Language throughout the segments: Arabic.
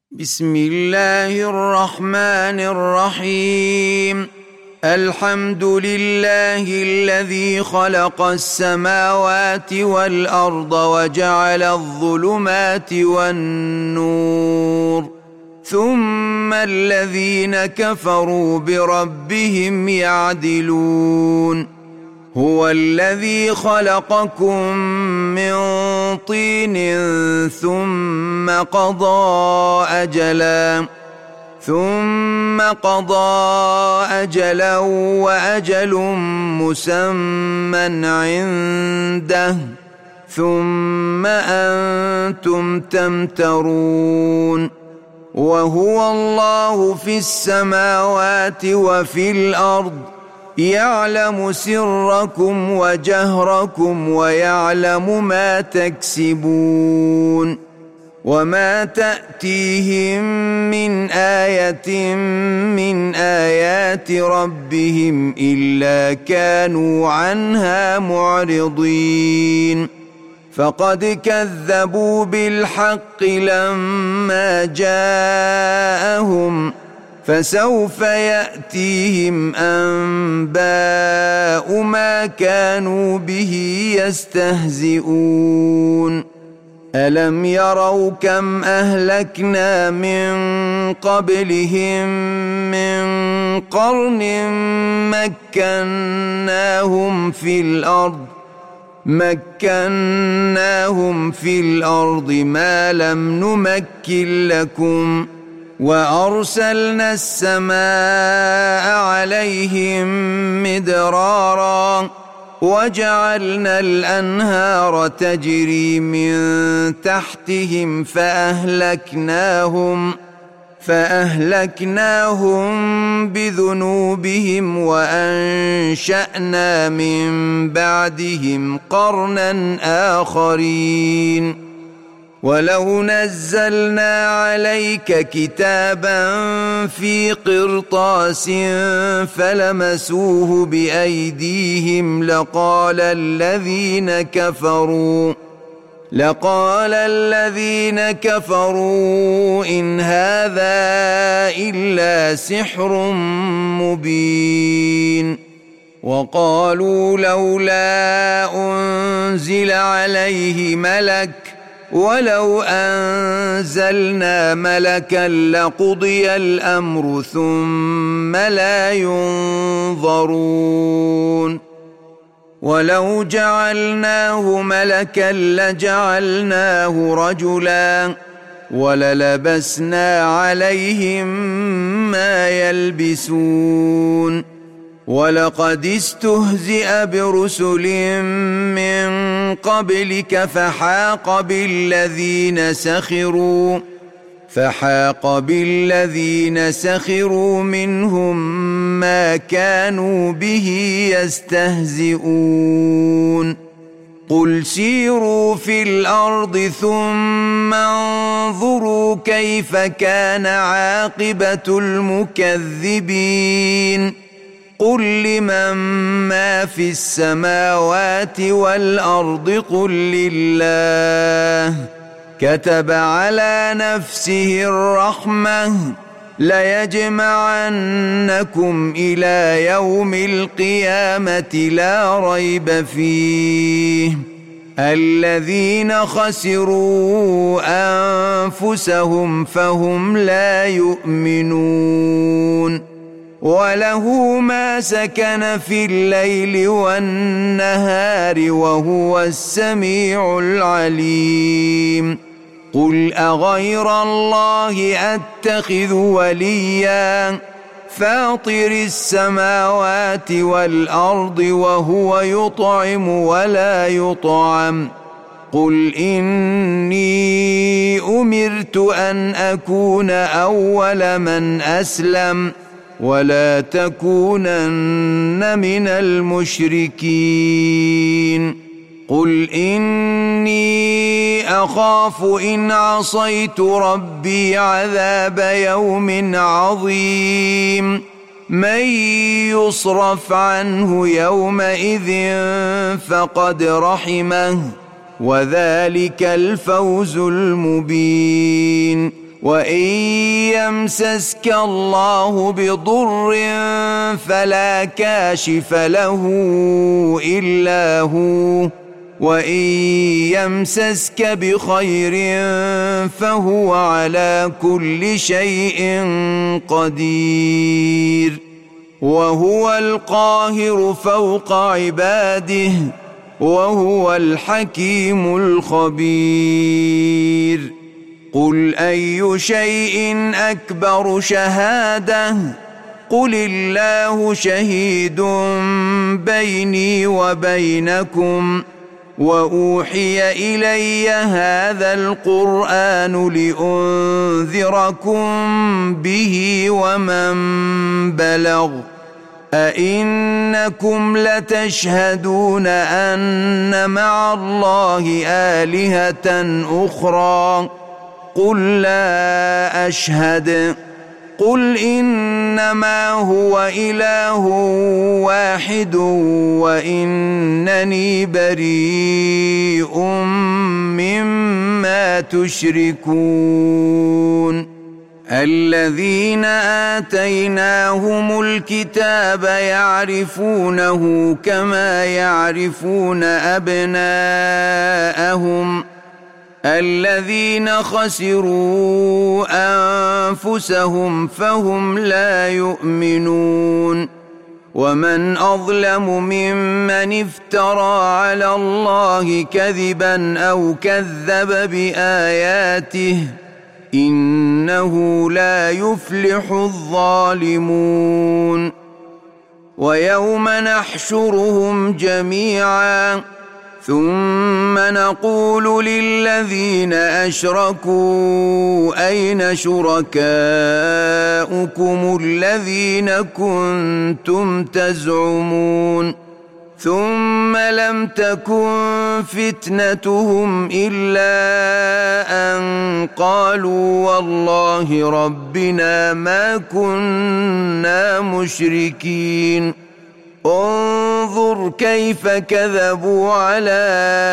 بسم الله الرحمن الرحيم. الحمد لله الذي خلق السماوات والأرض وجعل الظلمات والنور، ثم الذين كفروا بربهم يعدلون. هو الذي خلقكم من طين ثم قضى أجلا وأجل مسمى عنده، ثم أنتم تمترون. وهو الله في السماوات وفي الأرض، يعلم سركم وجهركم ويعلم ما تكسبون. وما تأتيهم من آية من آيات ربهم إلا كانوا عنها معرضين. فقد كذبوا بالحق لما جاءهم، فسوف يأتيهم أنباء ما كانوا به يستهزئون. ألم يروا كم أهلكنا من قبلهم من قرن مكناهم في الأرض ما لم نمكن لكم، وأرسلنا السماء عليهم مدرارا، وجعلنا الأنهار تجري من تحتهم فأهلكناهم بذنوبهم، وأنشأنا من بعدهم قرنا آخرين. ولو نزلنا عليك كتابا في قرطاس فلمسوه بأيديهم لقال الذين كفروا إن هذا إلا سحر مبين. وقالوا لولا أنزل عليه ملك، ولو أنزلنا ملكا لقضي الأمر ثم لا ينظرون. ولو جعلناه ملكا لجعلناه رجلا، وللبسنا عليهم ما يلبسون. ولقد استهزئ برسل من قبلك فحاق بالذين سخروا منهم ما كانوا به يستهزئون. قل سيروا في الأرض ثم انظروا كيف كان عاقبة المكذبين. قل لمن ما في السماوات والأرض قل لله. كتب على نفسه الرحمة ليجمعنكم إلى يوم القيامة لا ريب فيه. الذين خسروا أنفسهم فهم لا يؤمنون. وله ما سكن في الليل والنهار وهو السميع العليم. قل أغير الله أتخذ وليا فاطر السماوات والأرض وهو يطعم ولا يطعم. قل إني أمرت أن أكون أول من أسلم ولا تكونن من المشركين. قل إني أخاف إن عصيت ربي عذاب يوم عظيم. من يصرف عنه يومئذ فقد رحمه وذلك الفوز المبين. وإن يمسسك الله بضر فلا كاشف له إلا هو، وإن يمسسك بخير فهو على كل شيء قدير، وهو القاهر فوق عباده، وهو الحكيم الخبير. قل أي شيء أكبر شهادة؟ قل الله شهيد بيني وبينكم، وأوحي إلي هذا القرآن لأنذركم به ومن بلغ. أئنكم لتشهدون أن مع الله آلهة أخرى؟ قل لا أشهد. قل إنما هو إله واحد وإنني بريء مما تشركون. الذين آتيناهم الكتاب يعرفونه كما يعرفون أبناءهم، الذين خسروا أنفسهم فهم لا يؤمنون. ومن أظلم ممن افترى على الله كذبا أو كذب بآياته، إنه لا يفلح الظالمون. ويوم نحشرهم جميعا ثم نقول للذين أشركوا أين شركاؤكم الذين كنتم تزعمون؟ ثم لم تكن فتنتهم إلا أن قالوا والله ربنا ما كنا مشركين. انظر كيف كذبوا على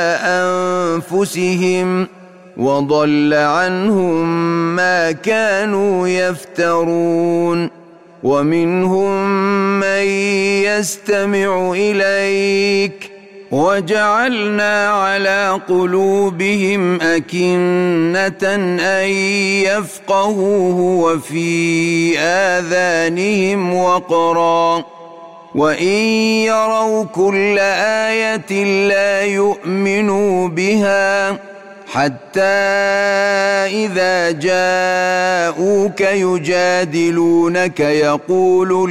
أنفسهم، وضل عنهم ما كانوا يفترون. ومنهم من يستمع إليك، وجعلنا على قلوبهم أكنة أن يفقهوه وفي آذانهم وقرا، وإن يروا كل آية لا يؤمنوا بها، حتى إذا جاءوك يجادلونك يقول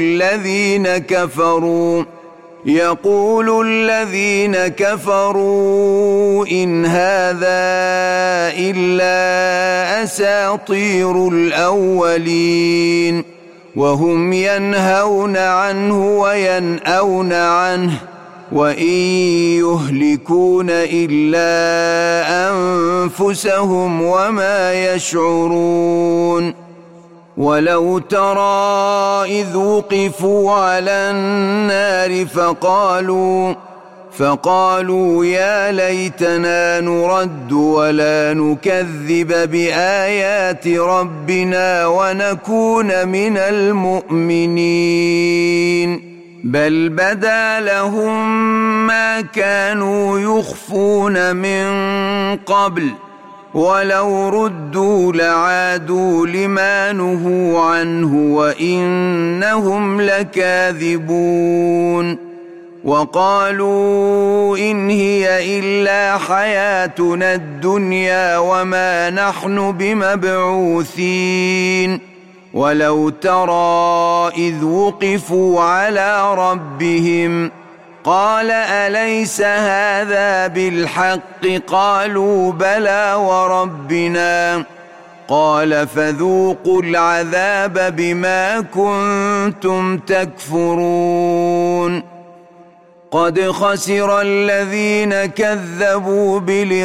الذين كفروا إن هذا إلا أساطير الأولين، وهم ينهون عنه وينأون عنه، وإن يهلكون إلا أنفسهم وما يشعرون. ولو ترى إذ وقفوا على النار فقالوا يا ليتنا نرد ولا نكذب بآيات ربنا ونكون من المؤمنين، بل بدا لهم ما كانوا يخفون من قبل، ولو ردوا لعادوا لما نهوا عنه وإنهم لكاذبون. وقالوا إن هي إلا حياتنا الدنيا وما نحن بمبعوثين. ولو ترى إذ وقفوا على ربهم قال أليس هذا بالحق؟ قالوا بلى وربنا. قال فذوقوا العذاب بما كنتم تكفرون. قد خسر الذين كذبوا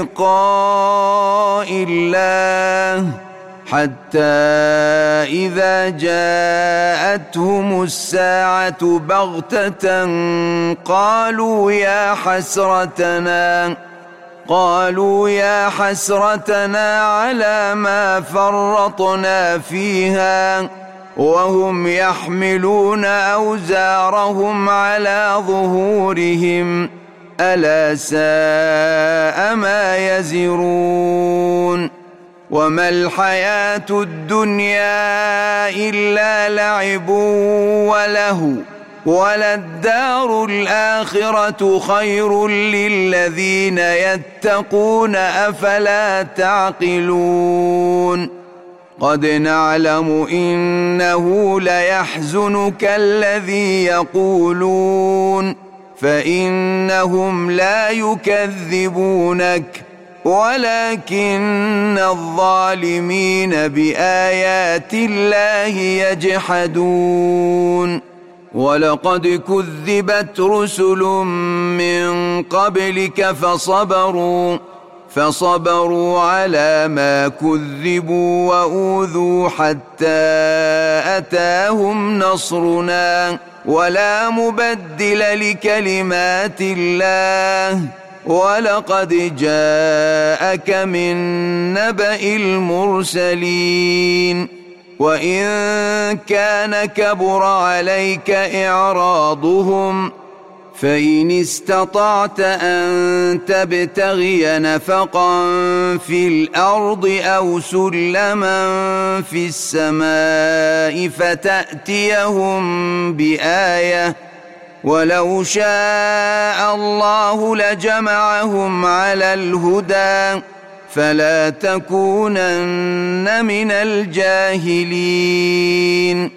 بلقاء الله حتى إذا جاءتهم الساعة بغتة قالوا قالوا يا حسرتنا على ما فرطنا فيها وهم يحملون أوزارهم على ظهورهم ألا ساء ما يزرون وما الحياة الدنيا إلا لعب وله وللدار الآخرة خير للذين يتقون أفلا تعقلون قد نعلم إنه ليحزنك الذي يقولون فإنهم لا يكذبونك ولكن الظالمين بآيات الله يجحدون ولقد كذبت رسل من قبلك فصبروا على ما كذبوا وأوذوا حتى أتاهم نصرنا ولا مبدل لكلمات الله ولقد جاءك من نبأ المرسلين وإن كان كبر عليك إعراضهم فإن استطعت أن تبتغي نفقا في الأرض أو سلما في السماء فتأتيهم بآية ولو شاء الله لجمعهم على الهدى فلا تكونن من الجاهلين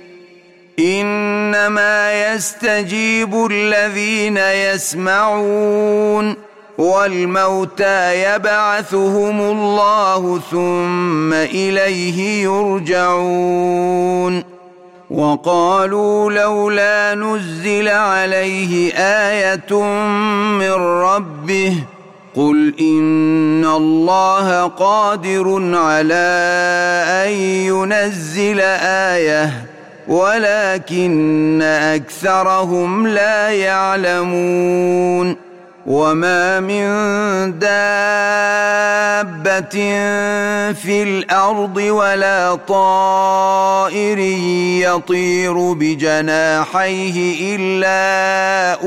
إنما يستجيب الذين يسمعون والموتى يبعثهم الله ثم إليه يرجعون وقالوا لولا نزل عليه آية من ربه قل إن الله قادر على أن ينزل آية ولكن أكثرهم لا يعلمون وما من دابة في الأرض ولا طائر يطير بجناحيه إلا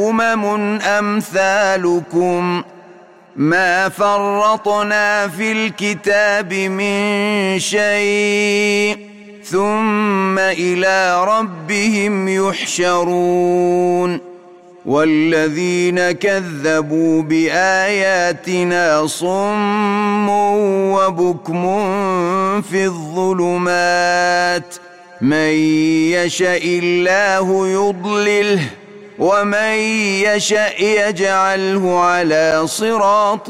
أمثالكم ما فرطنا في الكتاب من شيء ثم إلى ربهم يحشرون والذين كذبوا بآياتنا صم وبكم في الظلمات من يشاء الله يضلله ومن يشاء يجعله على صراط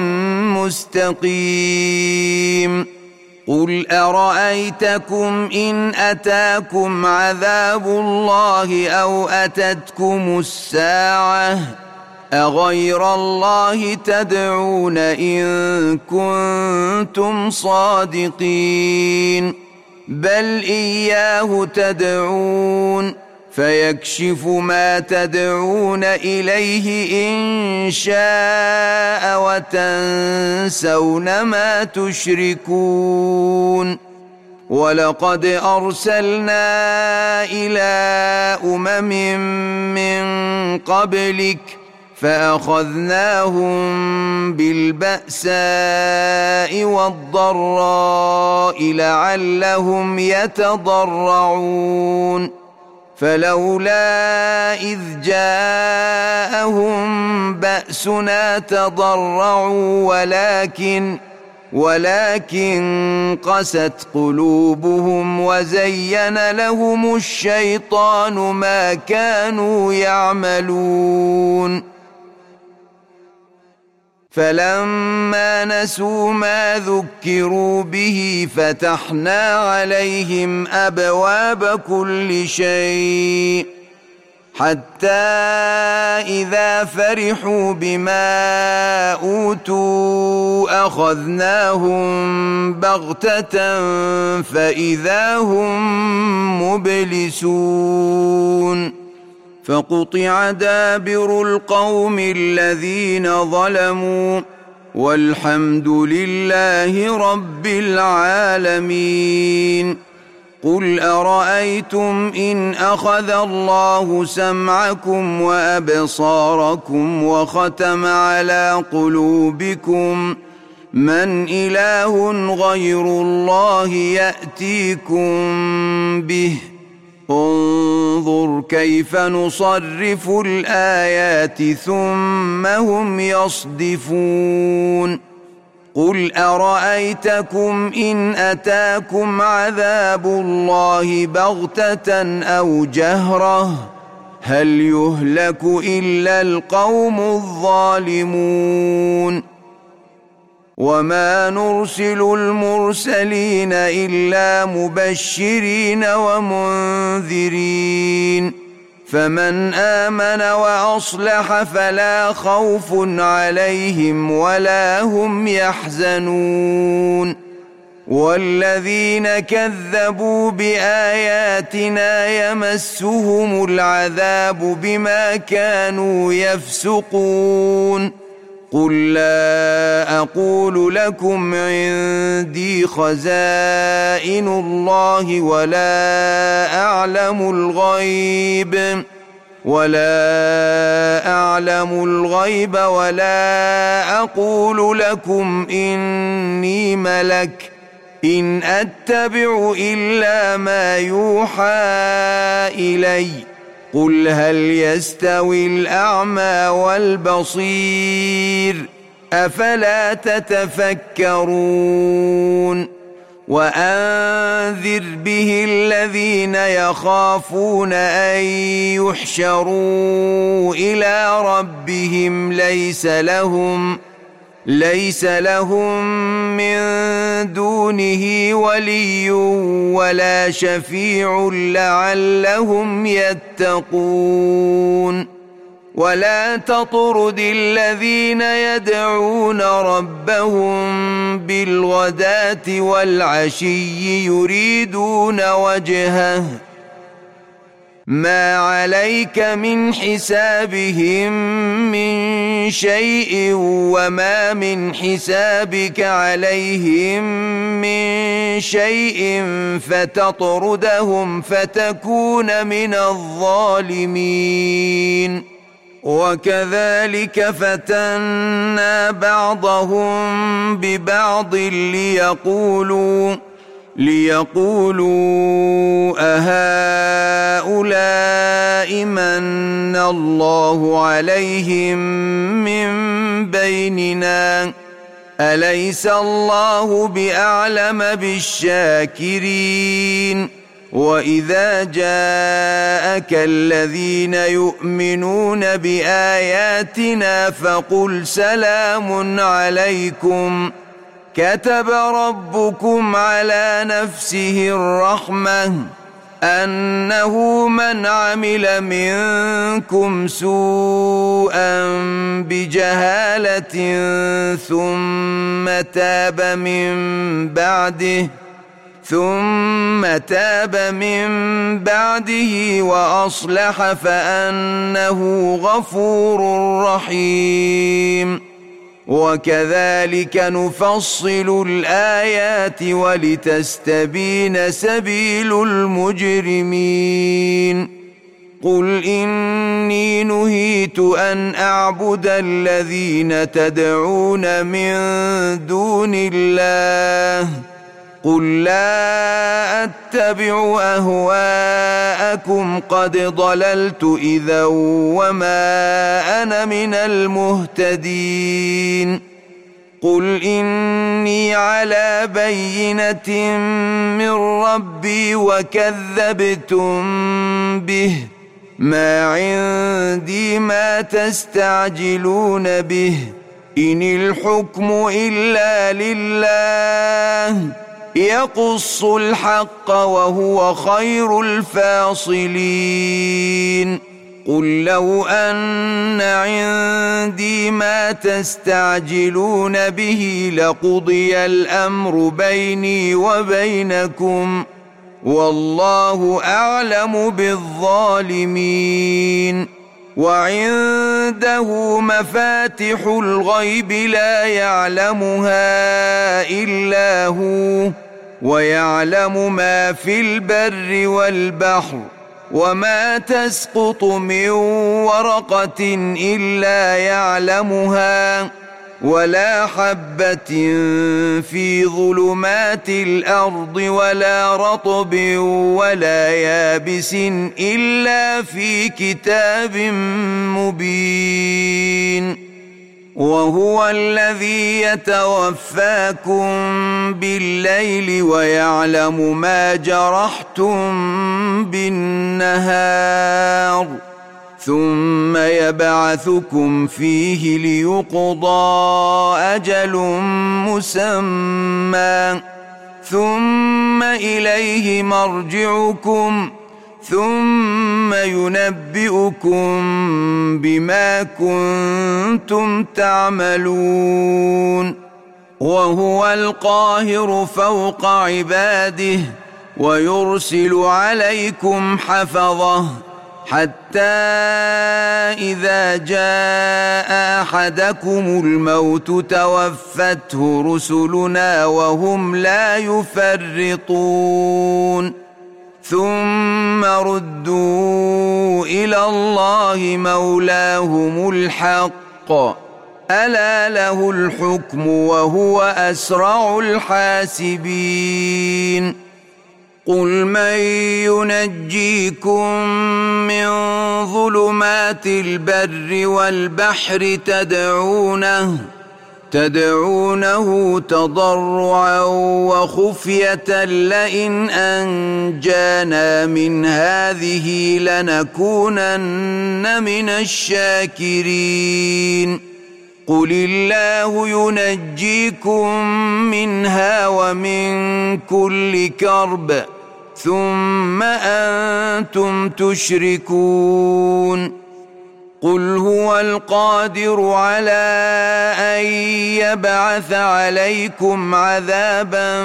مستقيم قل أرأيتكم إن أتاكم عذاب الله أو أتتكم الساعة أغير الله تدعون إن كنتم صادقين بل إياه تدعون فيكشف ما تدعون إليه إن شاء وتنسون ما تشركون ولقد أرسلنا إلى من قبلك فأخذناهم بالبأساء والضراء لعلهم يتضرعون فلولا إذ جاءهم بأسنا تضرعوا ولكن قست قلوبهم وزين لهم الشيطان ما كانوا يعملون فلما نسوا ما ذكروا به فتحنا عليهم أبواب كل شيء حتى إذا فرحوا بما أوتوا أخذناهم بغتة فإذا هم مبلسون فقطع دابر القوم الذين ظلموا والحمد لله رب العالمين. قل أرأيتم إن أخذ الله سمعكم وأبصاركم وختم على قلوبكم من إله غير الله يأتيكم به؟ انظر كيف نصرف الآيات ثم هم يصدفون. قل أرأيتكم إن أتاكم عذاب الله بغتة أو جهرة هل يهلك إلا القوم الظالمون؟ وما نرسل المرسلين إلا مبشرين ومنذرين فمن آمن وأصلح فلا خوف عليهم ولا هم يحزنون. والذين كذبوا بآياتنا يمسهم العذاب بما كانوا يفسقون. قل لا أقول لكم عندي خزائن الله ولا أعلم الغيب ولا أقول لكم إني ملك إن أتبع إلا ما يوحى إلي. قل هل يستوي الأعمى والبصير أفلا تتفكرون. وأنذر به الذين يخافون أن يحشروا إلى ربهم ليس لهم من دونه ولي ولا شفيع لعلهم يتقون. ولا تطرد الذين يدعون ربهم بالغداة والعشي يريدون وجهه ما عليك من حسابهم من شيء وما من حسابك عليهم من شيء فتطردهم فتكون من الظالمين. وكذلك فتنا بعضهم ببعض ليقولوا أهؤلاء من الله عليهم من بيننا أليس الله بأعلم بالشاكرين. وإذا جاءك الذين يؤمنون بآياتنا فقل سلام عليكم كتب ربكم على نفسه الرحمة أنه من عمل منكم سوءا بجهالة ثم تاب من بعده وأصلح فأنه غفور رحيم. وكذلك نفصل الآيات ولتستبين سبيل المجرمين. قل إني نهيت أن أعبد الذين تدعون من دون الله قل لا أتبع أهواءكم قد ضللت إذا وما أنا من المهتدين. قل إني على بينة من ربي وكذبتم به ما عندي ما تستعجلون به إن الحكم إلا لله يقص الحق وهو خير الفاصلين. قل لو أن عندي ما تستعجلون به لقضي الأمر بيني وبينكم والله أعلم بالظالمين. وعنده مفاتح الغيب لا يعلمها إلا هو ويعلم ما في البر والبحر وما تسقط من ورقة إلا يعلمها ولا حبة في ظلمات الأرض ولا رطب ولا يابس إلا في كتاب مبين وهو الذي يتوفاكم بالليل ويعلم ما جرحتم بالنهار ثم يبعثكم فيه ليقضى أجل مسمى ثم إليه مرجعكم ثم ينبئكم بما كنتم تعملون وهو القاهر فوق عباده ويرسل عليكم حفظه حتى إذا جاء أحدكم الموت توفته رسلنا وهم لا يفرطون ثم ردوا إلى الله مولاهم الحق ألا له الحكم وهو أسرع الحاسبين قل من ينجيكم من ظلمات البر والبحر تدعونه تضرعا وخفية لئن أنجانا من هذه لنكونن من الشاكرين قل الله ينجيكم منها ومن كل كرب ثم أنتم تشركون قل هو القادر على أن يبعث عليكم عذابا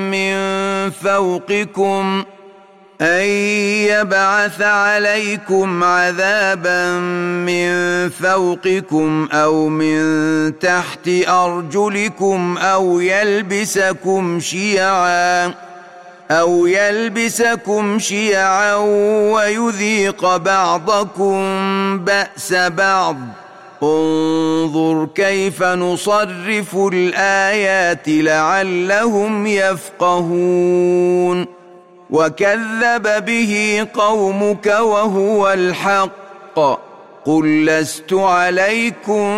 من فوقكم أو من تحت أرجلكم أو يلبسكم شيعا ويذيق بعضكم بأس بعض انظر كيف نصرف الآيات لعلهم يفقهون وكذب به قومك وهو الحق قل لست عليكم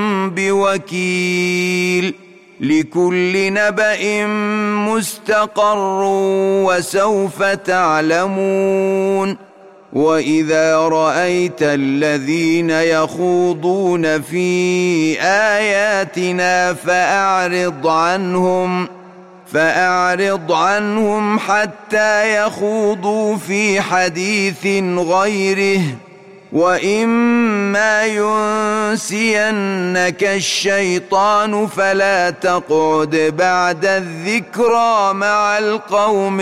بوكيل لكل نبأ مستقر وسوف تعلمون وإذا رأيت الذين يخوضون في آياتنا فأعرض عنهم حتى يخوضوا في حديث غيره وإما ينسينك الشيطان فلا تقعد بعد الذكرى مع القوم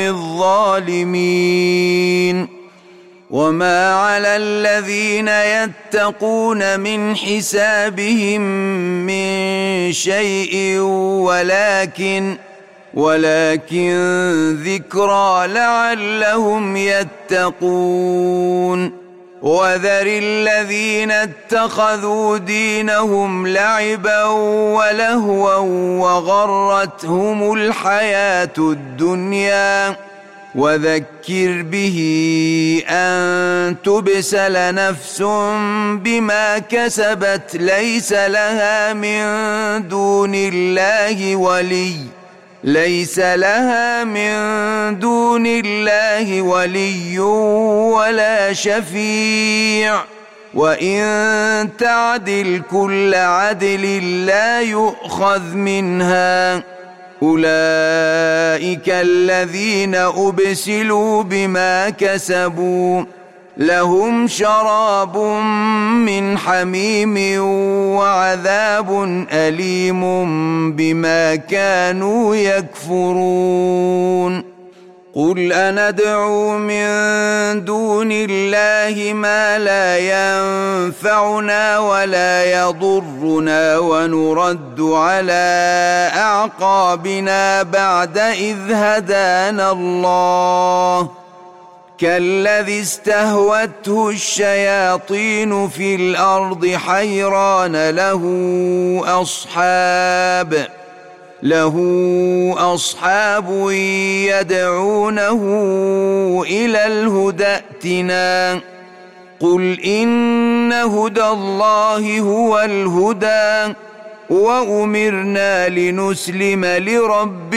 الظالمين وما على الذين يتقون من حسابهم من شيء ولكن ذكرى لعلهم يتقون وذر الذين اتخذوا دينهم لعبا ولهوا وغرتهم الحياة الدنيا وذكر به أن تبسل نفس بما كسبت ليس لها من دون الله ولي ولا شفيع وإن تعدل كل عدل لا يؤخذ منها أولئك الذين أبسلوا بما كسبوا لهم شراب من حميم وعذاب أليم بما كانوا يكفرون قل أندعو من دون الله ما لا ينفعنا ولا يضرنا ونرد على أعقابنا بعد إذ هدانا الله كالذي استهوته الشياطين في الأرض حيران له أصحاب يدعونه إلى الهدى ائتنا قل إن هدى الله هو الهدى وأمرنا لنسلم لرب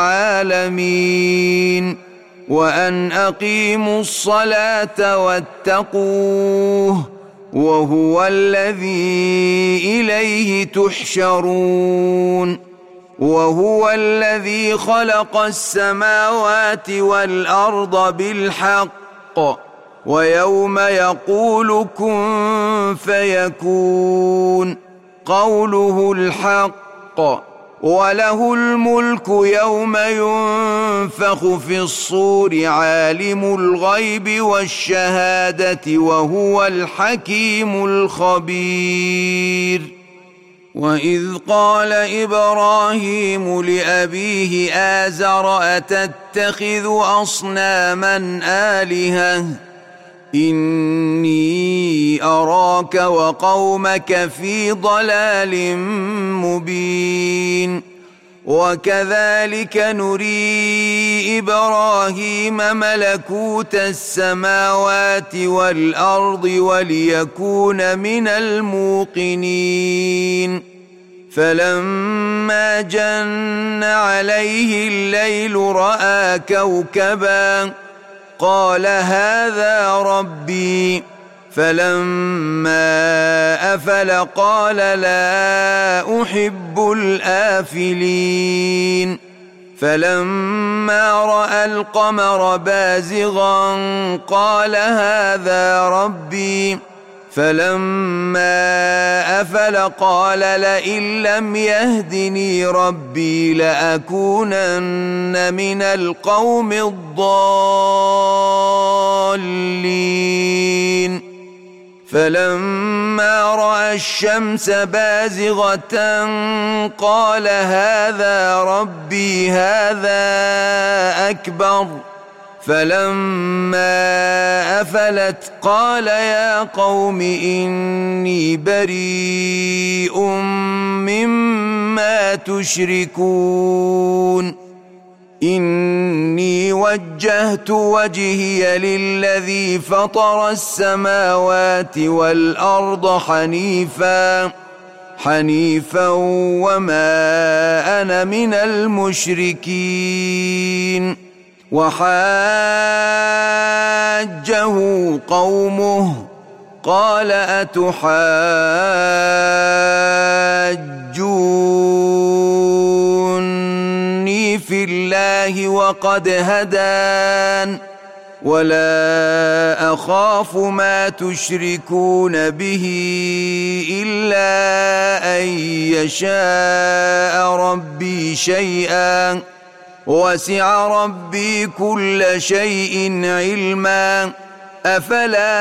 العالمين وأن أقيموا الصلاة واتقوه وهو الذي إليه تحشرون وهو الذي خلق السماوات والأرض بالحق ويوم يقول كن فيكون قوله الحق وله الملك يوم ينفخ في الصور عالم الغيب والشهادة وهو الحكيم الخبير وإذ قال إبراهيم لأبيه آزر أتتخذ أصناما آلهة إني أراك وقومك في ضلال مبين وكذلك نري إبراهيم ملكوت السماوات والأرض وليكون من الموقنين فلما جن عليه الليل رأى كوكبا قال هذا ربي فلما أفل قال لا أحب الآفلين فلما رأى القمر بازغا قال هذا ربي فلما أفل قال لئن لم يهدني ربي لأكونن من القوم الضالين فلما رأى الشمس بازغة قال هذا ربي هذا أكبر فلما أفلت قال يا قوم إني بريء مما تشركون إني وجهت وجهي للذي فطر السماوات والأرض حنيفا وما أنا من المشركين وحاجه قومه قال أتحاجوني في الله وقد هدان ولا أخاف ما تشركون به إلا أن يشاء ربي شيئا وسع ربي كل شيء علما أفلا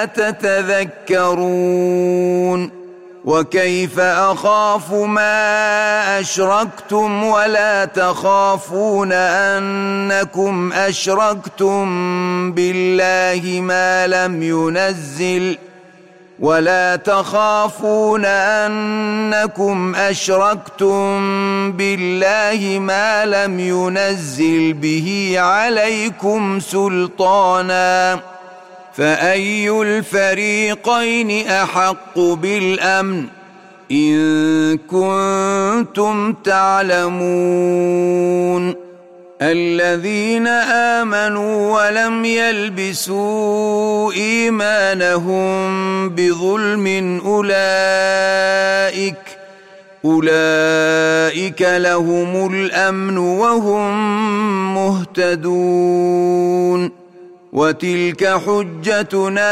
تتذكرون وكيف أخاف ما أشركتم ولا تخافون أنكم أشركتم بالله ما لم ينزل به عليكم سلطانا فأي الفريقين أحق بالأمن إن كنتم تعلمون الذين آمنوا ولم يلبسوا إيمانهم بظلم أولئك لهم الأمن وهم مهتدون وتلك حجتنا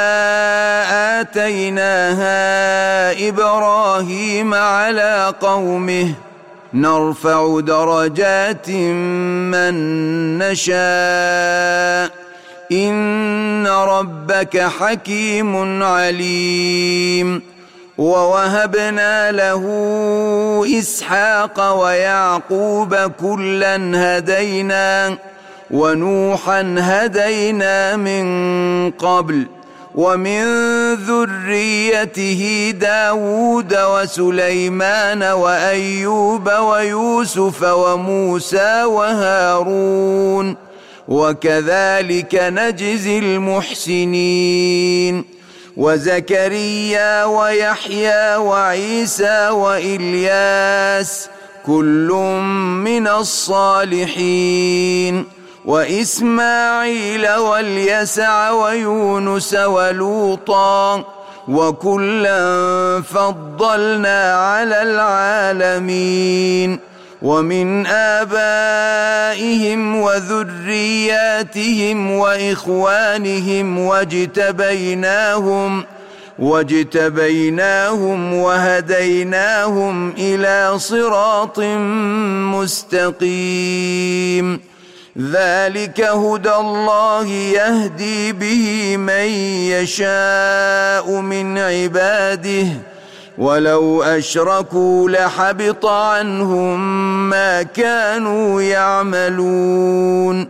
آتيناها إبراهيم على قومه نرفع درجات من نشاء إن ربك حكيم عليم ووهبنا له إسحاق ويعقوب كلا هدينا ونوحا هدينا من قبل ومن ذريته داود وسليمان وأيوب ويوسف وموسى وهارون وكذلك نجزي المحسنين وزكريا ويحيى وعيسى وإلياس كل من الصالحين وإسماعيل واليسع ويونس ولوطا وكلا فضلنا على العالمين ومن آبائهم وذرياتهم وإخوانهم واجتبيناهم وهديناهم إلى صراط مستقيم ذلك هدى الله يهدي به من يشاء من عباده ولو أشركوا لحبط عنهم ما كانوا يعملون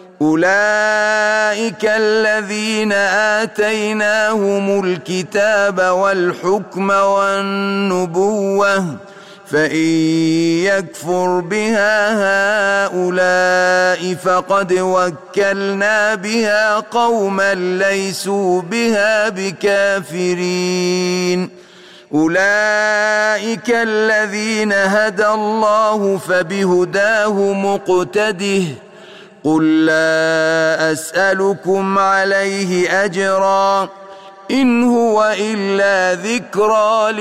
أولئك الذين آتيناهم الكتاب والحكم والنبوة فإن يكفر بها هؤلاء فقد وكلنا بها قوما ليسوا بها بكافرين أولئك الذين هدى الله فبهداه مقتده قل لا أسألكم عليه أجرا إن هو إلا ذكرى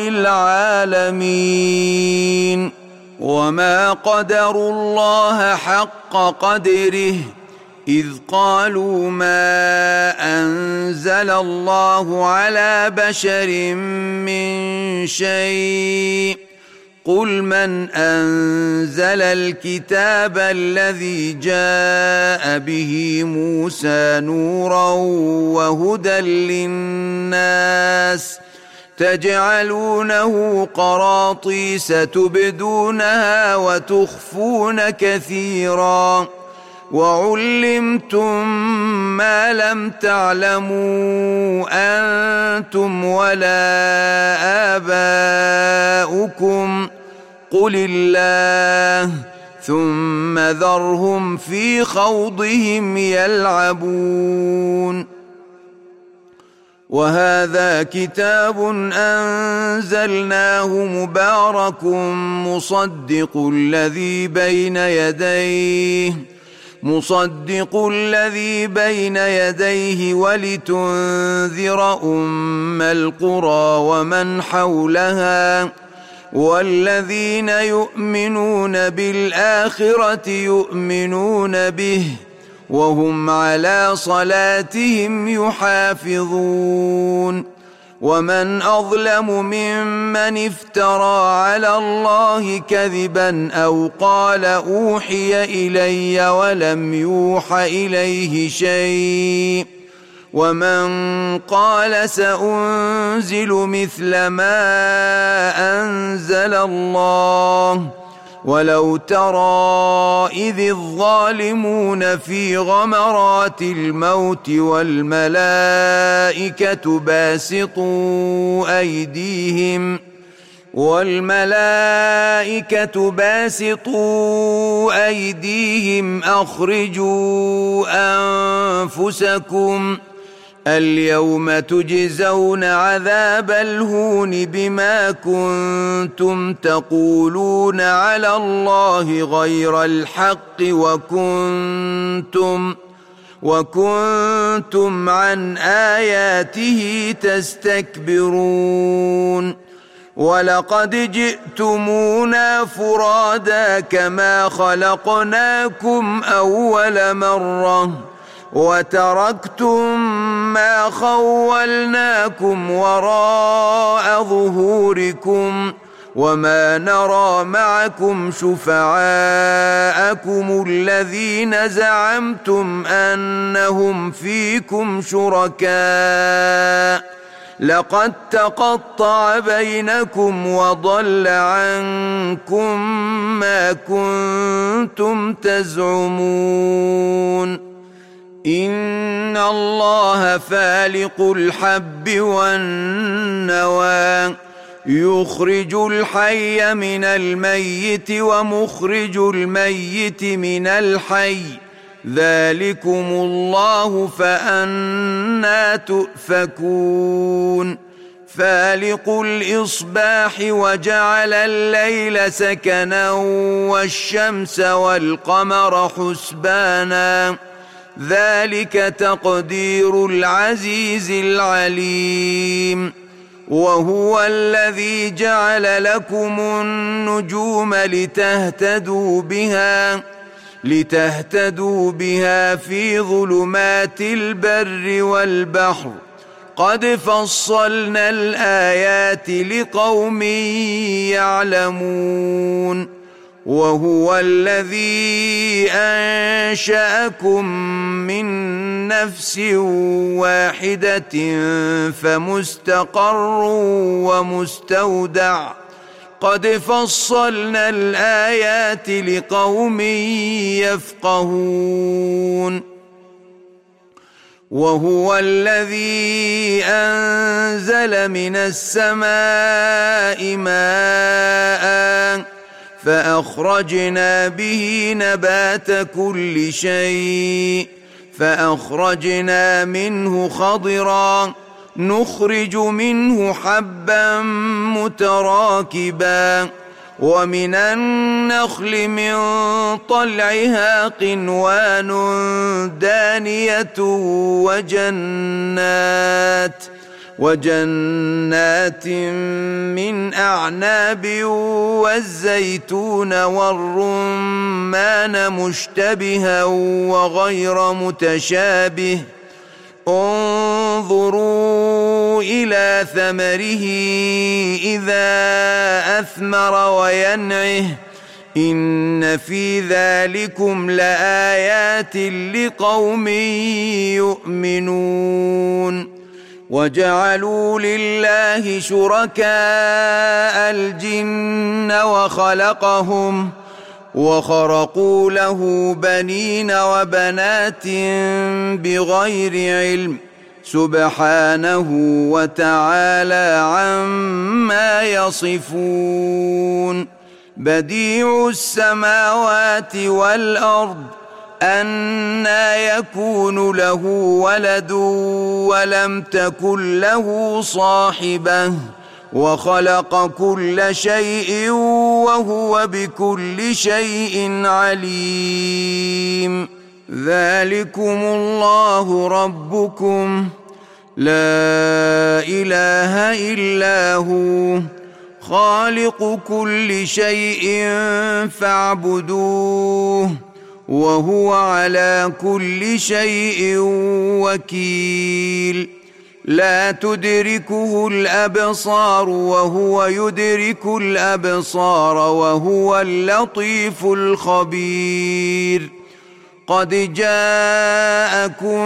للعالمين وما قدروا الله حق قدره إذ قالوا ما أنزل الله على بشر من شيء قل من أنزل الكتاب الذي جاء به موسى نورا وهدى للناس تجعلونه قراطيس تبدونها وتخفون كثيرا وعلمتم ما لم تعلموا أنتم ولا آباؤكم قل الله ثم ذرهم في خوضهم يلعبون وهذا كتاب أنزلناه مبارك مصدق الذي بين يديه ولتنذر أم القرى ومن حولها والذين يؤمنون بالآخرة يؤمنون به وهم على صلاتهم يحافظون ومن أظلم ممن افترى على الله كذبا أو قال أوحي إلي ولم يوح إليه شيء ومن قال سأنزل مثل ما أنزل الله ولو ترى إذ الظالمون في غمرات الموت والملائكة باسطوا أيديهم أخرجوا أنفسكم اليوم تجزون عذاب الهون بما كنتم تقولون على الله غير الحق وكنتم عن آياته تستكبرون ولقد جئتمونا فرادا كما خلقناكم أول مرة وتركتم ما خولناكم وراء ظهوركم وما نرى معكم شفعاءكم الذين زعمتم أنهم فيكم شركاء لقد تقطع بينكم وضل عنكم ما كنتم تزعمون إن الله فالق الحب والنوى يخرج الحي من الميت ومخرج الميت من الحي ذلكم الله فأنى تؤفكون فالق الإصباح وجعل الليل سكنا والشمس والقمر حسبانا ذلك تقدير العزيز العليم وهو الذي جعل لكم النجوم لتهتدوا بها في ظلمات البر والبحر قد فصلنا الآيات لقوم يعلمون وهو الذي أنشأكم من نفس واحدة فمستقر ومستودع قد فصلنا الآيات لقوم يفقهون وهو الذي أنزل من السماء ماء فأخرجنا به نبات كل شيء فأخرجنا منه خضرا نخرج منه حبا متراكبا ومن النخل من طلعها قنوان دانية وجنات من أعناب والزيتون والرمان مشتبها وغير متشابه انظروا إلى ثمره إذا أثمر وينعه إن في ذلكم لآيات لقوم يؤمنون وجعلوا لله شركاء الجن وخرقوا له بنين وبنات بغير علم سبحانه وتعالى عما يصفون بديع السماوات والأرض أنى يكون له ولد ولم تكن له صاحبة وخلق كل شيء وهو بكل شيء عليم ذلكم الله ربكم لا إله إلا هو خالق كل شيء فاعبدوه وهو على كل شيء وكيل لا تدركه الأبصار وهو يدرك الأبصار وهو اللطيف الخبير قد جاءكم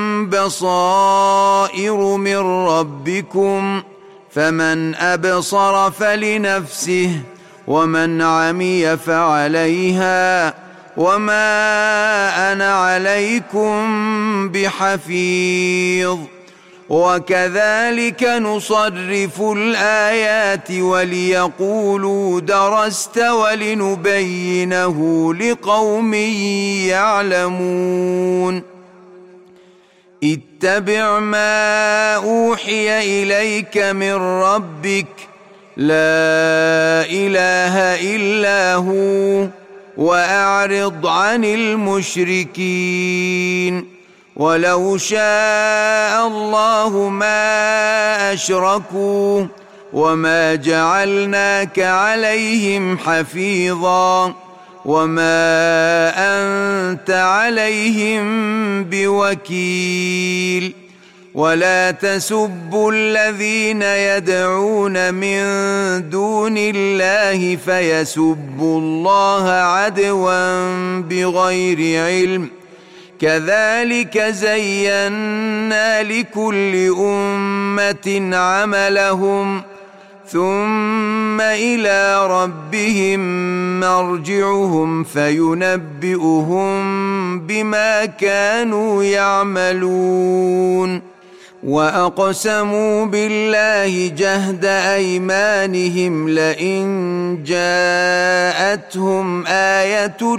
بصائر من ربكم فمن أبصر فلنفسه ومن عمي فعليها وما أنا عليكم بحفيظ وكذلك نصرف الآيات وليقولوا درست ولنبينه لقوم يعلمون اتبع ما أوحي إليك من ربك لا إله إلا هو وأعرض عن المشركين ولو شاء الله ما أشركوا وما جعلناك عليهم حفيظا وما أنت عليهم بوكيل ولا تسبوا الذين يدعون من دون الله فيسبوا الله عدوا بغير علم كذلك زينا لكل أمة عملهم ثم إلى ربهم مرجعهم فينبئهم بما كانوا يعملون وأقسموا بالله جهد أيمانهم لئن جاءتهم آية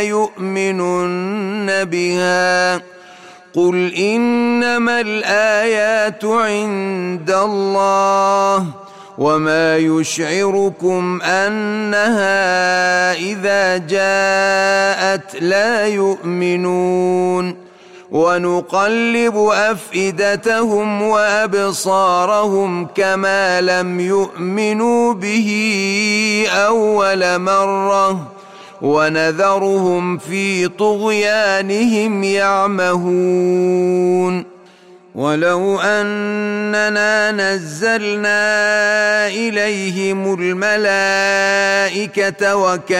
ليؤمنن بها قل إنما الآيات عند الله وما يشعركم أنها إذا جاءت لا يؤمنون ونقلب أفئدتهم وأبصارهم كما لم يؤمنوا به أول مرة ونذرهم في طغيانهم يعمهون ولو أننا نزلنا إليهم الملائكة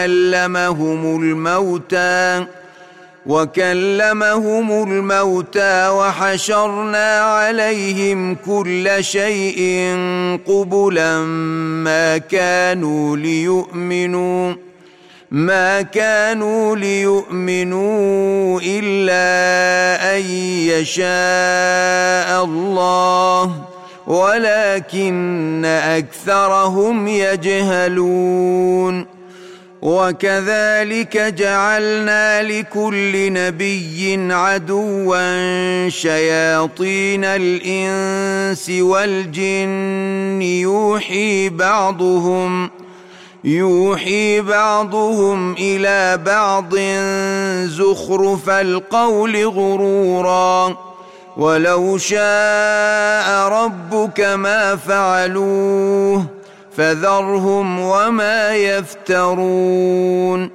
وكلمهم الموتى وحشرنا عليهم كل شيء قبلا ما كانوا ليؤمنوا إلا أن يشاء الله ولكن أكثرهم يجهلون وكذلك جعلنا لكل نبي عدوا شياطين الإنس والجن يوحي بعضهم إلى بعض زخرف القول غرورا ولو شاء ربك ما فعلوه فذرهم وما يفترون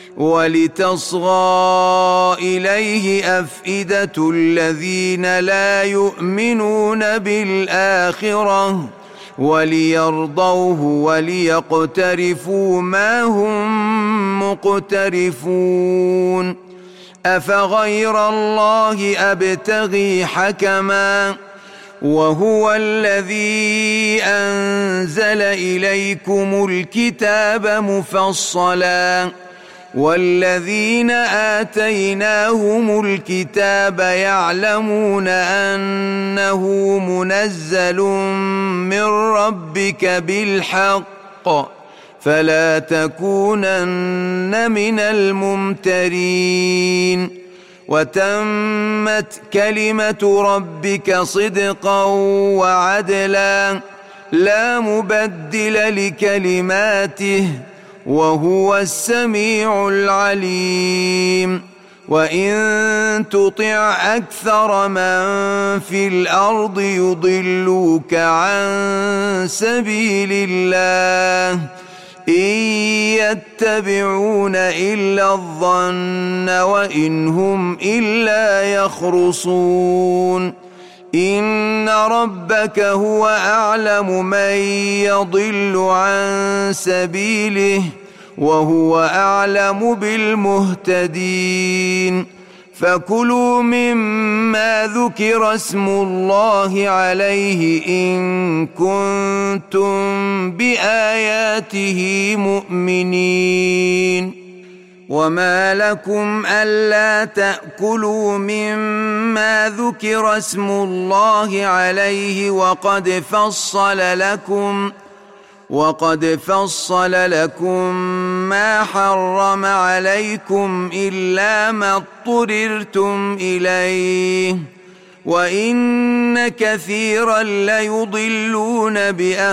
ولتصغى إليه أفئدة الذين لا يؤمنون بالآخرة وليرضوه وليقترفوا ما هم مقترفون أفغير الله أبتغي حكما وهو الذي أنزل إليكم الكتاب مفصلا والذين آتيناهم الكتاب يعلمون أنه منزل من ربك بالحق فلا تكونن من الممترين وتمت كلمة ربك صدقا وعدلا لا مبدل لكلماته وهو السميع العليم وإن تطع أكثر من في الأرض يضلوك عن سبيل الله إن يتبعون إلا الظن وإن هم إلا يخرصون إن ربك هو أعلم من يضل عن سبيله وهو أعلم بالمهتدين فكلوا مما ذكر اسم الله عليه إن كنتم بآياته مؤمنين وما لكم ألا تأكلوا مما ذكر اسم الله عليه وقد فصل لكم ما حرم عليكم إلا ما اضطررتم إليه وإن كثيرا ليضلون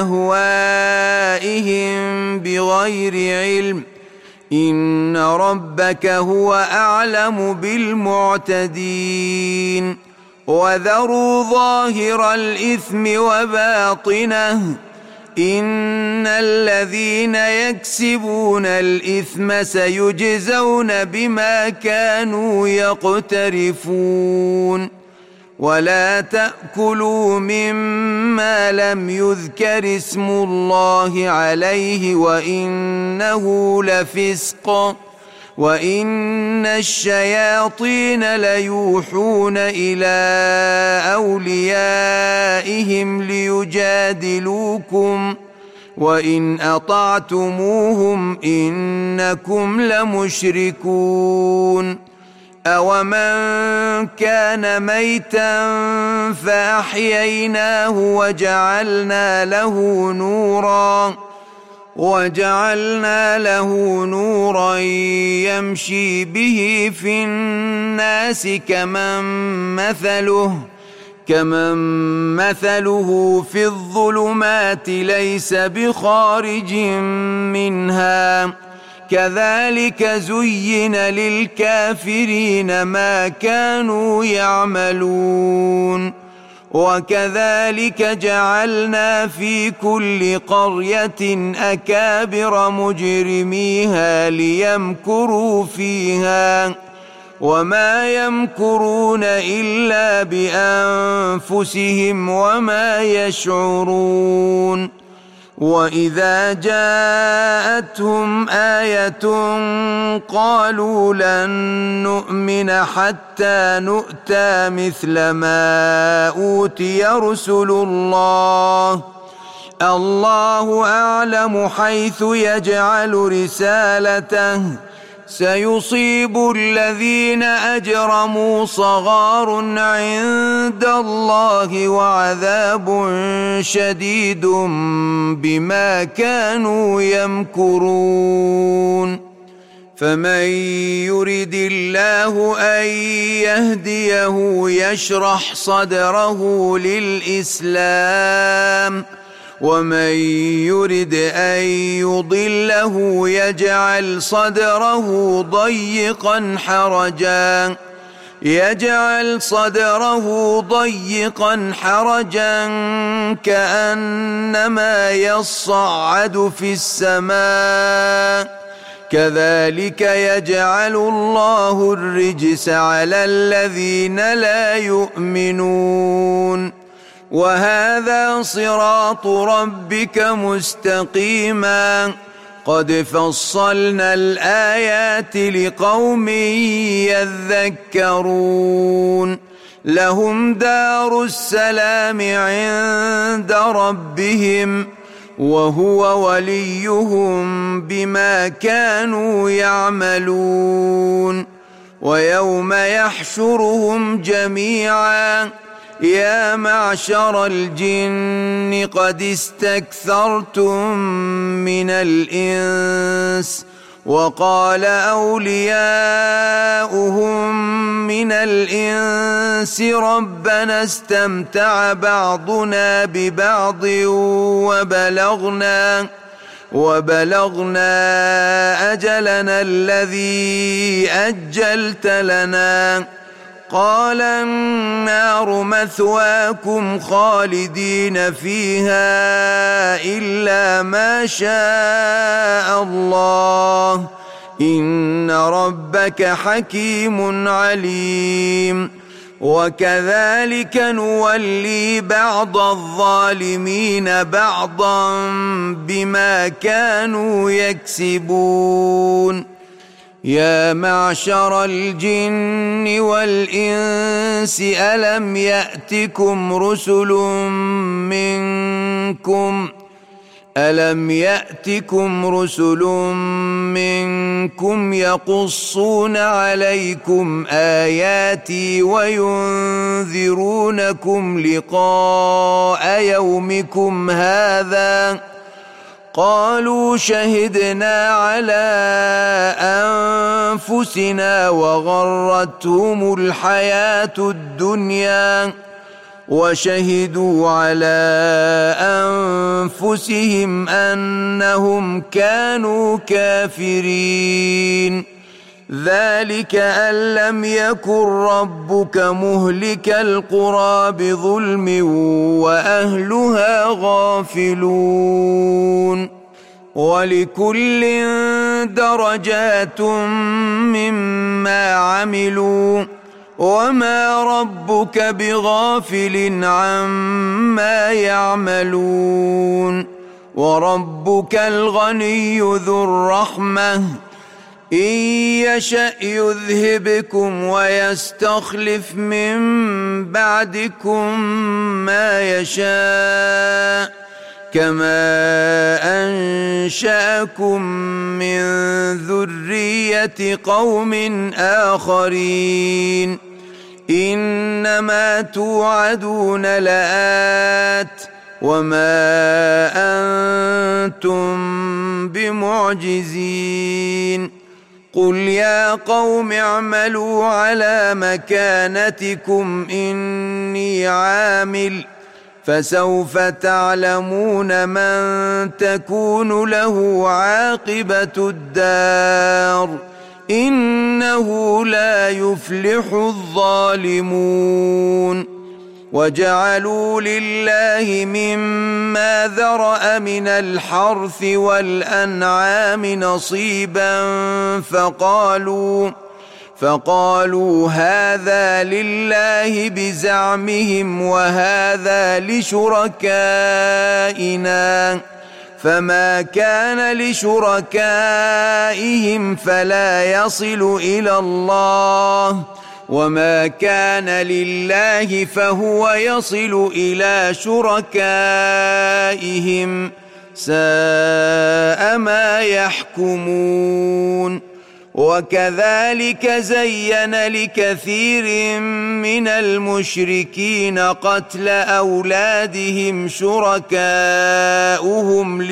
بأهوائهم بغير علم إن ربك هو أعلم بالمعتدين وذروا ظاهر الإثم وباطنه إن الذين يكسبون الإثم سيجزون بما كانوا يقترفون ولا تأكلوا مما لم يذكر اسم الله عليه وإنه لفسق وإن الشياطين ليوحون إلى أوليائهم ليجادلوكم وإن أطعتموهم إنكم لمشركون أومن كان ميتا فأحييناه وجعلنا له نورا يمشي به في الناس كمن مثله في الظلمات ليس بخارج منها كذلك زين للكافرين ما كانوا يعملون وكذلك جعلنا في كل قرية أكابر مجرميها ليمكروا فيها وما يمكرون إلا بأنفسهم وما يشعرون وإذا جاءتهم آية قالوا لن نؤمن حتى نؤتى مثل ما أوتي رسل الله أعلم حيث يجعل رسالته سيصيب الذين أجرموا صغار عند الله وعذاب شديد بما كانوا يمكرون فمن يرد الله أن يهديه يشرح صدره للإسلام ومن يرد أن يضله يجعل صدره ضيقا حرجا كأنما يصعد في السماء كذلك يجعل الله الرجس على الذين لا يؤمنون وهذا صراط ربك مستقيما قد فصلنا الآيات لقوم يذكرون لهم دار السلام عند ربهم وهو وليهم بما كانوا يعملون ويوم يحشرهم جميعا يا معشر الجن قد استكثرتم من الإنس وقال أولياؤهم من الإنس ربنا استمتع بعضنا ببعض وبلغنا أجلنا الذي أجلت لنا قال النار مثواكم خالدين فيها إلا ما شاء الله إن ربك حكيم عليم وكذلك نولي بعض الظالمين بعضا بما كانوا يكسبون يا معشر الجن والإنس ألم يأتكم رسل منكم يقصون عليكم آياتي وينذرونكم لقاء يومكم هذا قالوا شهدنا على أنفسنا وغرتهم الحياة الدنيا وشهدوا على أنفسهم أنهم كانوا كافرين ذلك أن لم يكن ربك مهلك القرى بظلم وأهلها غافلون ولكل درجات مما عملوا وما ربك بغافل عما يعملون وربك الغني ذو الرحمة إن يشأ يذهبكم ويستخلف من بعدكم ما يشاء كما أنشأكم من ذرية قوم آخرين إنما توعدون لآت وما أنتم بمعجزين قل يا قوم اعملوا على مكانتكم إني عامل فسوف تعلمون من تكون له عاقبة الدار إنه لا يفلح الظالمون وجعلوا لله مما ذرأ من الحرث والأنعام نصيبا فقالوا هذا لله بزعمهم وهذا لشركائنا فما كان لشركائهم فلا يصل إلى الله وما كان لله فهو يصل إلى شركائهم ساء ما يحكمون وكذلك زين لكثير من المشركين قتل أولادهم شركاؤهم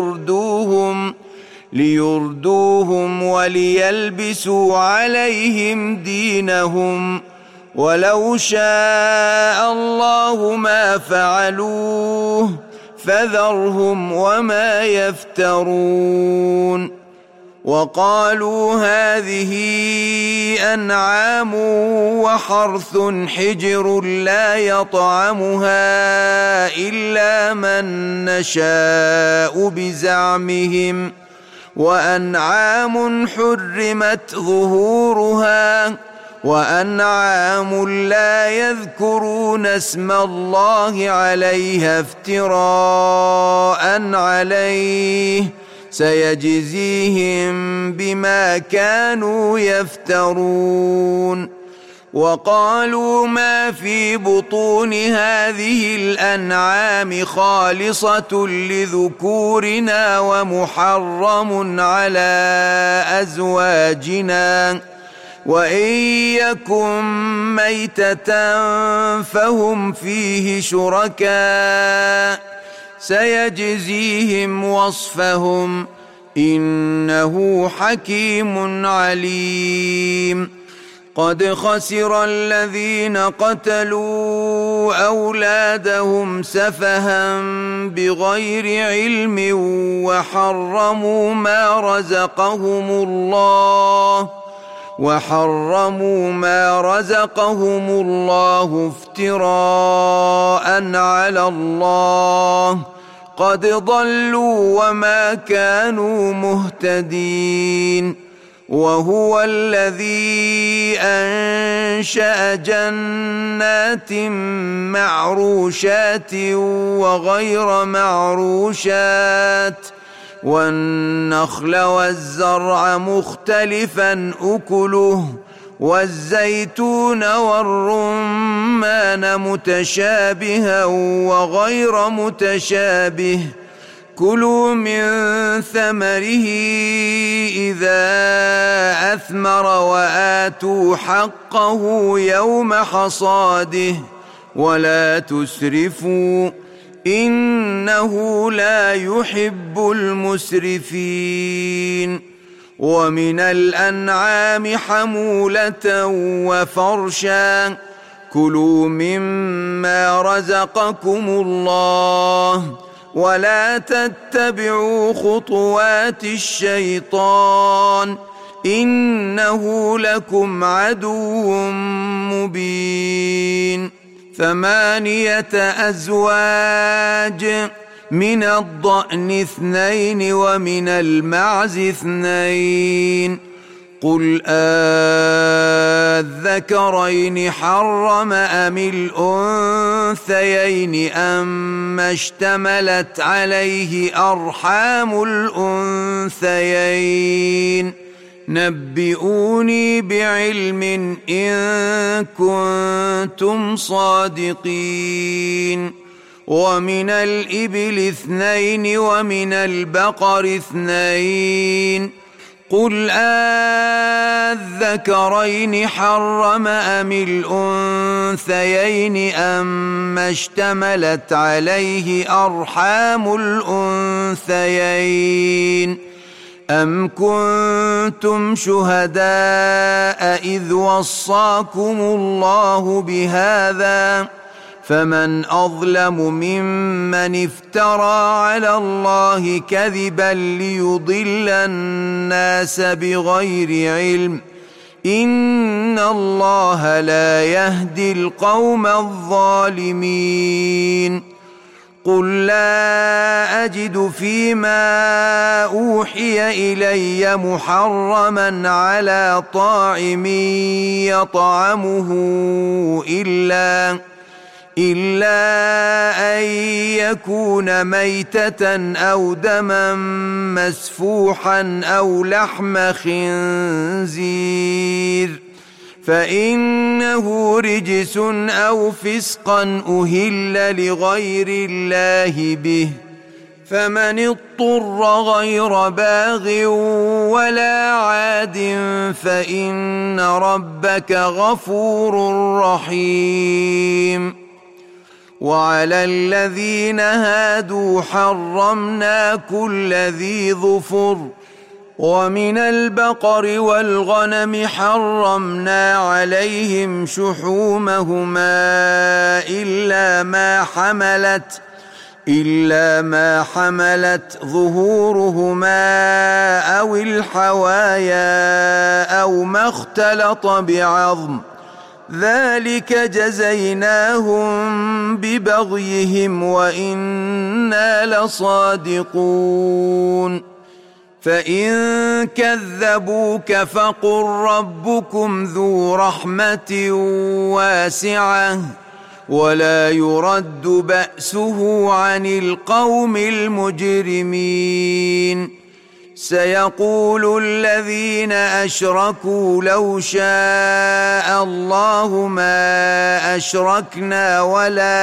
ليردوهم وليلبسوا عليهم دينهم ولو شاء الله ما فعلوه فذرهم وما يفترون وقالوا هذه أنعام وحرث حجر لا يطعمها إلا من نشاء بزعمهم وأنعام حرمت ظهورها وأنعام لا يذكرون اسم الله عليها افتراء عليه سيجزيهم بما كانوا يفترون وقالوا ما في بطون هذه الأنعام خالصة لذكورنا ومحرم على أزواجنا وإن يكن ميتة فهم فيه شركاء سيجزيهم وصفهم إنه حكيم عليم قد خسر الذين قتلوا أولادهم سفها بغير علم وحرموا ما رزقهم الله افتراء على الله قد ضلوا وما كانوا مهتدين وهو الذي أنشأ جنات معروشات وغير معروشات والنخل والزرع مختلفا أكله والزيتون والرمان متشابها وغير متشابه كلوا من ثمره إذا أثمر وآتوا حقه يوم حصاده ولا تسرفوا إنه لا يحب المسرفين ومن الأنعام حمولة وفرشا كلوا مما رزقكم الله ولا تتبعوا خطوات الشيطان إنه لكم عدو مبين 8 أزواج من الضأن 2 ومن المعز 2 قل أذكرين حرم أم الأنثيين أما اشتملت عليه أرحام الأنثيين نبئوني بعلم إن كنتم صادقين ومن الإبل 2 ومن البقر 2 قل أذكرين حرم أم الأنثيين أما اشتملت عليه أرحام الأنثيين أم كنتم شهداء إذ وصاكم الله بهذا فمن أظلم ممن افترى على الله كذبا ليضل الناس بغير علم إن الله لا يهدي القوم الظالمين قل لا أجد فيما أوحي إلي محرما على طاعم يطعمه إلا أن يكون ميتة أو دما مسفوحا أو لحم خنزير فإنه رجس أو فسقا أهل لغير الله به فمن اضطر غير باغ ولا عاد فإن ربك غفور رحيم وعلى الذين هادوا حرمنا كل ذي ظفر ومن البقر والغنم حرمنا عليهم شحومهما إلا ما حملت ظهورهما أو الحوايا أو ما اختلط بعظم ذلك جزيناهم ببغيهم وإنا لصادقون فإن كذبوك فقل ربكم ذو رحمة واسعة ولا يرد بأسه عن القوم المجرمين سيقول الذين أشركوا لو شاء الله ما أشركنا ولا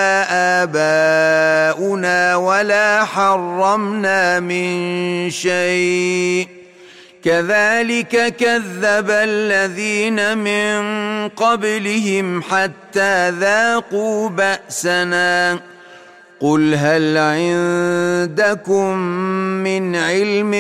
آباؤنا ولا حرمنا من شيء كذلك كذب الذين من قبلهم حتى ذاقوا بأسنا قل هل عندكم من علم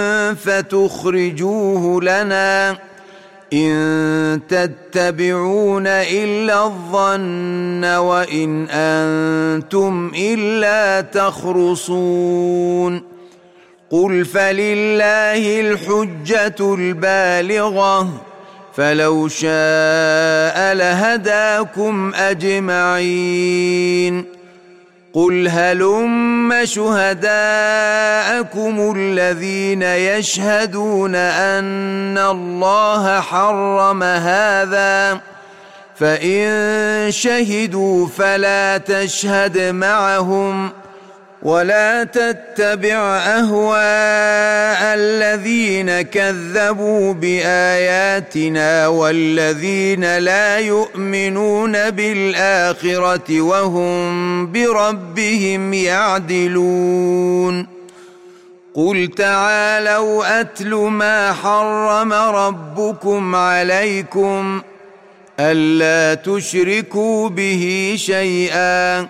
فتخرجوه لنا إن تتبعون إلا الظن وإن أنتم إلا تخرصون قل فلله الحجة البالغة فلو شاء لهداكم أجمعين قل هلم شهداءكم الذين يشهدون أن الله حرم هذا فإن شهدوا فلا تشهد معهم ولا تتبع أهواء الذين كذبوا بآياتنا والذين لا يؤمنون بالآخرة وهم بربهم يعدلون قل تعالوا أتل ما حرم ربكم عليكم ألا تشركوا به شيئا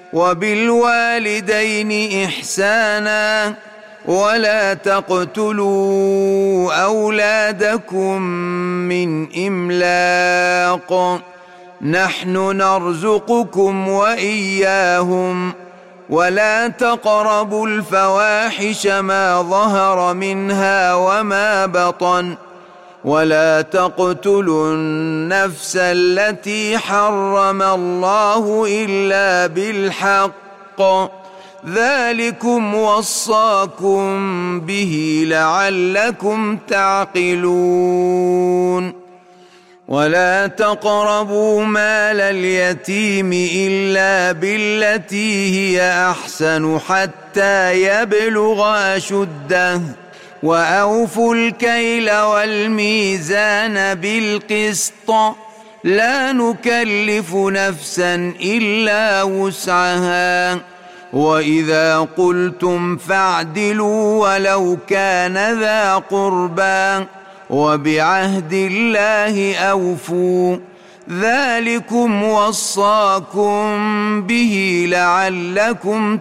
وبالوالدين إحسانا ولا تقتلوا أولادكم من إملاق نحن نرزقكم وإياهم ولا تقربوا الفواحش ما ظهر منها وما بطن ولا تقتلوا النفس التي حرم الله إلا بالحق ذلكم وصاكم به لعلكم تعقلون ولا تقربوا مال اليتيم إلا بالتي هي أحسن حتى يبلغ أشده وأوفوا الكيل والميزان بالقسط لا نكلف نفسا إلا وسعها وإذا قلتم فاعدلوا ولو كان ذا قربى وبعهد الله أوفوا ذلكم وصاكم به لعلكم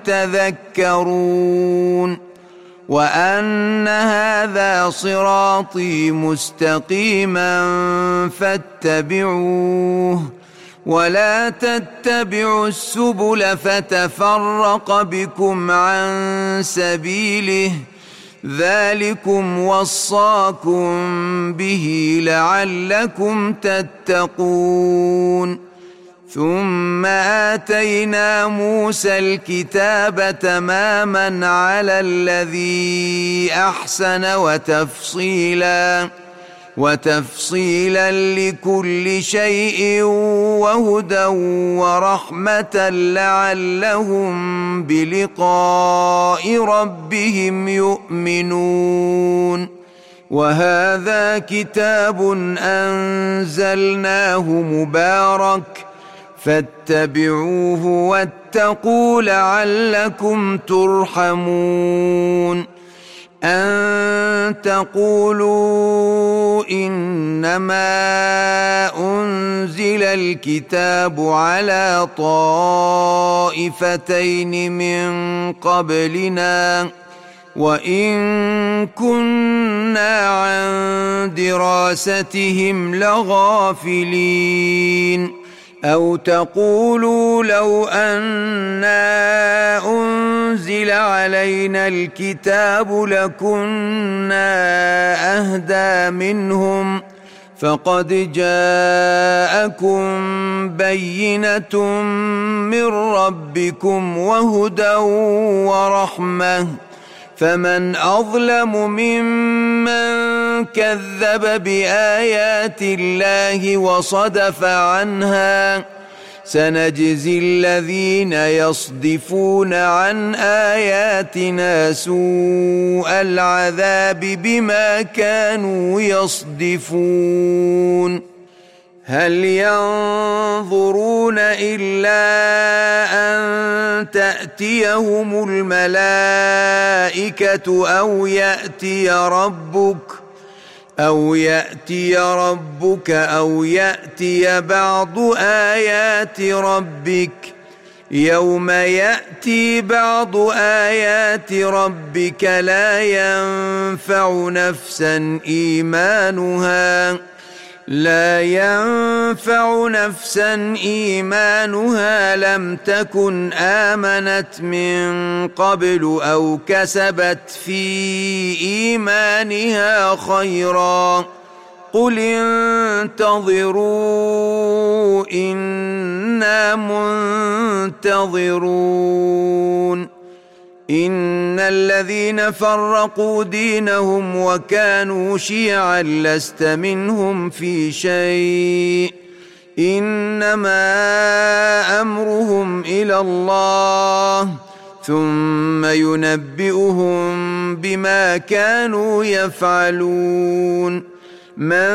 تذكرون وأن هذا صراطي مستقيما فاتبعوه ولا تتبعوا السبل فتفرق بكم عن سبيله ذلكم وصاكم به لعلكم تتقون ثم آتينا موسى الكتاب تماما على الذي أحسن وتفصيلا لكل شيء وهدى ورحمة لعلهم بلقاء ربهم يؤمنون وهذا كتاب أنزلناه مبارك فاتبعوه واتقوا لعلكم ترحمون أن تقولوا إنما أنزل الكتاب على طائفتين من قبلنا وإن كنا عن دراستهم لغافلين أو تقولوا لو أنا أنزل علينا الكتاب لكنا أهدى منهم فقد جاءكم بينة من ربكم وهدى ورحمة فمن أظلم ممن كذب بآيات الله وصدف عنها سنجزي الذين يصدفون عن آياتنا سوء العذاب بما كانوا يصدفون هل ينظرون إلا أن تأتيهم الملائكة أو يأتي ربك أو يأتي بعض آيات ربك يوم يأتي بعض آيات ربك لا ينفع نفسا إيمانها لم تكن آمنت من قبل أو كسبت في إيمانها خيرا قل انتظروا إنا منتظرون إن الذين فرقوا دينهم وكانوا شيعا لست منهم في شيء إنما أمرهم إلى الله ثم ينبئهم بما كانوا يفعلون من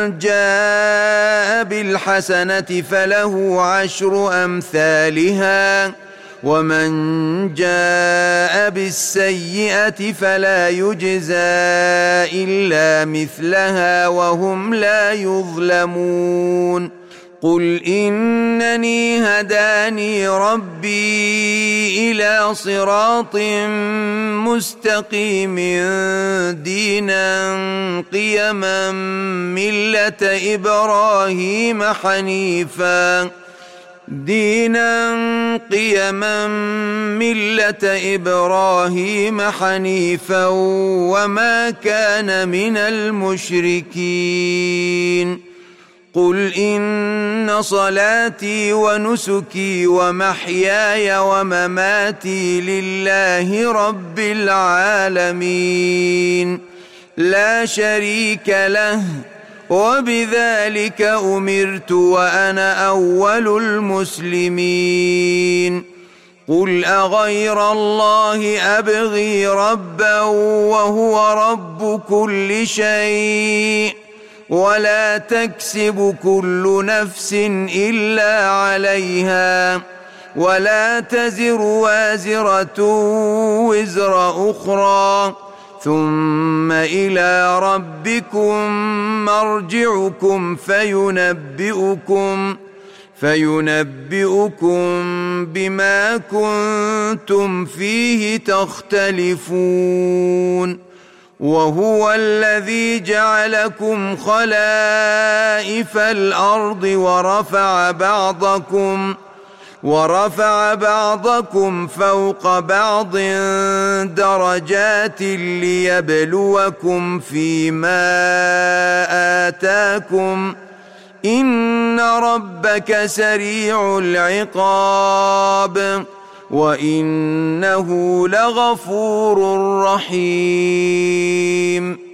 جاء بالحسنة فله 10 أمثالها ومن جاء بالسيئة فلا يجزى إلا مثلها وهم لا يظلمون قل إنني هداني ربي إلى صراط مستقيم دينا قيما ملة إبراهيم حنيفا وما كان من المشركين قل إن صلاتي ونسكي ومحياي ومماتي لله رب العالمين لا شريك له وبذلك أمرت وأنا أول المسلمين قل أغير الله أبغي ربا وهو رب كل شيء ولا تكسب كل نفس إلا عليها ولا تزر وازرة وزر أخرى ثم إلى ربكم مرجعكم فينبئكم بما كنتم فيه تختلفون وهو الذي جعلكم خلائف الأرض ورفع بعضكم فوق بعض درجات ليبلوكم فيما آتاكم إن ربك سريع العقاب وإنه لغفور رحيم